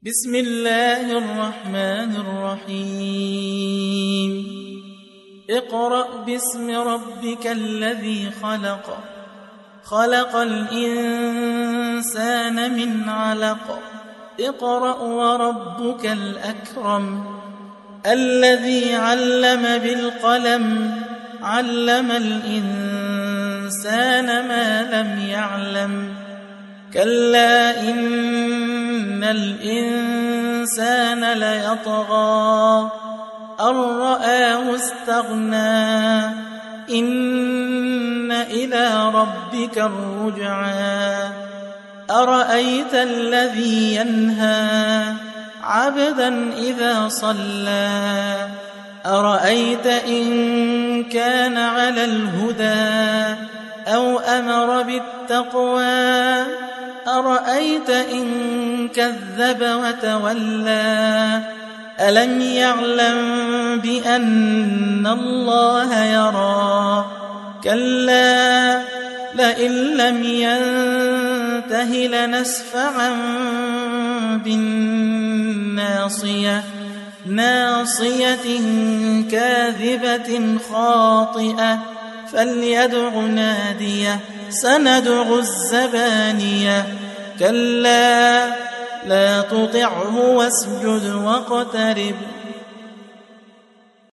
بسم الله الرحمن الرحيم اقرأ باسم ربك الذي خلق خلق الإنسان من علق اقرأ وربك الأكرم الذي علم بالقلم علم الإنسان ما لم يعلم كلا إن الإنسان ليطغى أن رآه استغنى إن إلى ربك الرجعى أرأيت الذي ينهى عبدا إذا صلى أرأيت إن كان على الهدى أو أمر بالتقوى أرأيت إن كذب وتولى ألم يعلم بأن الله يرى كلا لئن لم ينته لنسفعا بالناصية ناصية كاذبة خاطئة فليدع ناديه سندع الزبانية كلا لا تطعه واسجد واقترب